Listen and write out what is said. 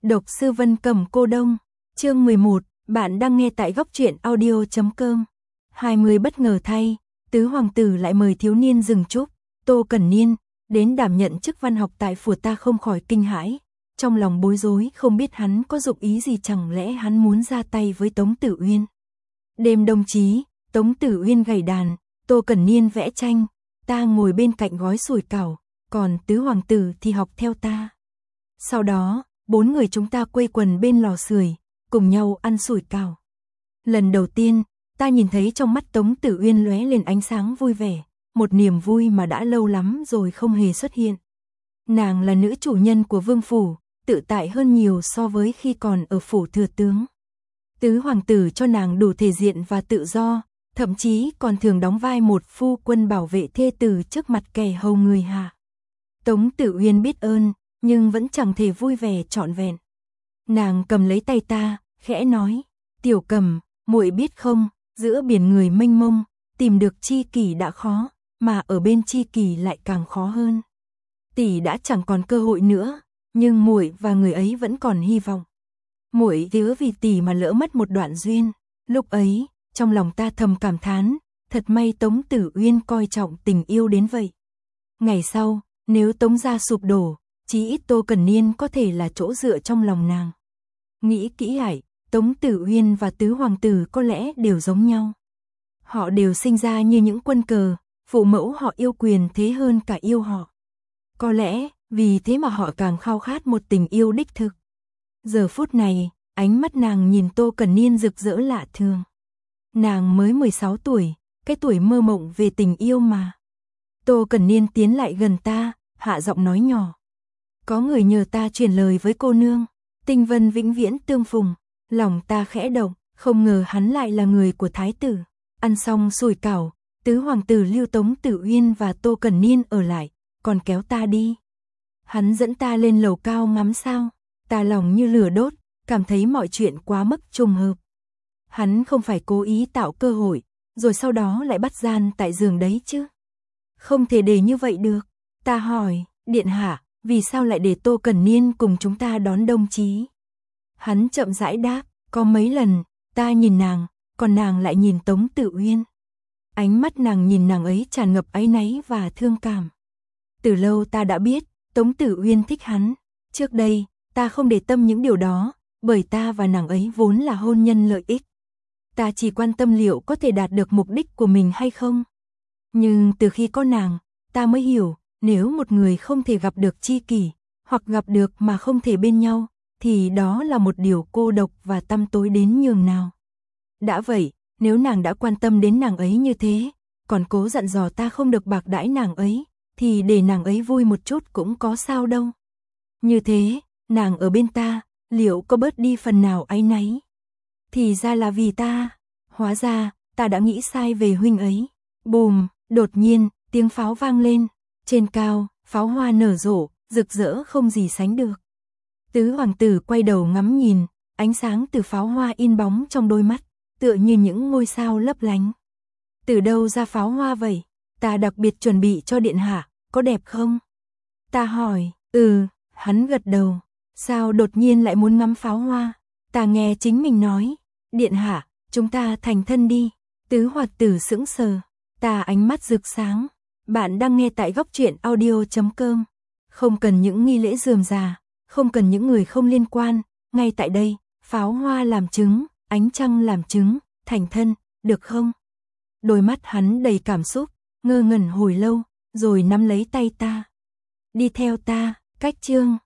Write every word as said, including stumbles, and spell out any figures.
Độc sư Vân Cầm Cô Đông, chương mười một, bạn đang nghe tại góc truyện audio chấm com. hai mươi bất ngờ thay, tứ hoàng tử lại mời thiếu niên rừng trúc, Tô Cẩn Niên, đến đảm nhận chức văn học tại phủ. Ta không khỏi kinh hãi, trong lòng bối rối không biết hắn có dụng ý gì, chẳng lẽ hắn muốn ra tay với Tống Tử Uyên. Đêm đồng chí, Tống Tử Uyên gảy đàn, Tô Cẩn Niên vẽ tranh, ta ngồi bên cạnh gói sủi cảo, còn tứ hoàng tử thì học theo ta. Sau đó, bốn người chúng ta quây quần bên lò sưởi, cùng nhau ăn sủi cảo. Lần đầu tiên, ta nhìn thấy trong mắt Tống Tử Uyên lóe lên ánh sáng vui vẻ, một niềm vui mà đã lâu lắm rồi không hề xuất hiện. Nàng là nữ chủ nhân của vương phủ, tự tại hơn nhiều so với khi còn ở phủ thừa tướng. Tứ hoàng tử cho nàng đủ thể diện và tự do, thậm chí còn thường đóng vai một phu quân bảo vệ thê tử trước mặt kẻ hầu người hạ. Tống Tử Uyên biết ơn, nhưng vẫn chẳng thể vui vẻ trọn vẹn. Nàng cầm lấy tay ta, khẽ nói, Tiểu Cầm, muội biết không, giữa biển người mênh mông, tìm được tri kỷ đã khó, mà ở bên tri kỷ lại càng khó hơn. Tỷ đã chẳng còn cơ hội nữa, nhưng muội và người ấy vẫn còn hy vọng. Muội nhớ vì tỷ mà lỡ mất một đoạn duyên. Lúc ấy, trong lòng ta thầm cảm thán, thật may Tống Tử Uyên coi trọng tình yêu đến vậy. Ngày sau, nếu Tống gia sụp đổ, chí ít Tô Cẩn Niên có thể là chỗ dựa trong lòng nàng. Nghĩ kỹ lại, Tống Tử Uyên và tứ hoàng tử có lẽ đều giống nhau. Họ đều sinh ra như những quân cờ, phụ mẫu họ yêu quyền thế hơn cả yêu họ. Có lẽ, vì thế mà họ càng khao khát một tình yêu đích thực. Giờ phút này, ánh mắt nàng nhìn Tô Cẩn Niên rực rỡ lạ thường. Nàng mới mười sáu tuổi, cái tuổi mơ mộng về tình yêu mà. Tô Cẩn Niên tiến lại gần ta, hạ giọng nói nhỏ. Có người nhờ ta truyền lời với cô nương, tinh vân vĩnh viễn tương phùng. Lòng ta khẽ động, không ngờ hắn lại là người của thái tử. Ăn xong sủi cảo, tứ hoàng tử lưu Tống Tử Uyên và Tô Cẩn Niên ở lại, còn kéo ta đi. Hắn dẫn ta lên lầu cao ngắm sao, ta lòng như lửa đốt, cảm thấy mọi chuyện quá mức trùng hợp. Hắn không phải cố ý tạo cơ hội, rồi sau đó lại bắt gian tại giường đấy chứ. Không thể để như vậy được. Ta hỏi, điện hạ, vì sao lại để Tô Cẩn Niên cùng chúng ta đón đồng chí? Hắn chậm rãi đáp, có mấy lần, ta nhìn nàng, còn nàng lại nhìn Tống Tử Uyên. Ánh mắt nàng nhìn nàng ấy tràn ngập áy náy và thương cảm. Từ lâu ta đã biết, Tống Tử Uyên thích hắn. Trước đây, ta không để tâm những điều đó, bởi ta và nàng ấy vốn là hôn nhân lợi ích. Ta chỉ quan tâm liệu có thể đạt được mục đích của mình hay không. Nhưng từ khi có nàng, ta mới hiểu, nếu một người không thể gặp được tri kỷ, hoặc gặp được mà không thể bên nhau, thì đó là một điều cô độc và tăm tối đến nhường nào. Đã vậy, nếu nàng đã quan tâm đến nàng ấy như thế, còn cố dặn dò ta không được bạc đãi nàng ấy, thì để nàng ấy vui một chút cũng có sao đâu. Như thế, nàng ở bên ta, liệu có bớt đi phần nào áy náy? Thì ra là vì ta, hóa ra, ta đã nghĩ sai về huynh ấy. Bùm, đột nhiên, tiếng pháo vang lên, trên cao, pháo hoa nở rộ, rực rỡ không gì sánh được. Tứ hoàng tử quay đầu ngắm nhìn, ánh sáng từ pháo hoa in bóng trong đôi mắt, tựa như những ngôi sao lấp lánh. Từ đâu ra pháo hoa vậy? Ta đặc biệt chuẩn bị cho điện hạ, có đẹp không? Ta hỏi, ừ, hắn gật đầu. Sao đột nhiên lại muốn ngắm pháo hoa? Ta nghe chính mình nói, điện hạ, chúng ta thành thân đi. Tứ hoàng tử sững sờ, ta ánh mắt rực sáng. Bạn đang nghe tại góc truyện audio chấm com. Không cần những nghi lễ rườm rà, không cần những người không liên quan, ngay tại đây, pháo hoa làm chứng, ánh trăng làm chứng, thành thân, được không? Đôi mắt hắn đầy cảm xúc, ngơ ngẩn hồi lâu, rồi nắm lấy tay ta. Đi theo ta, cách chương.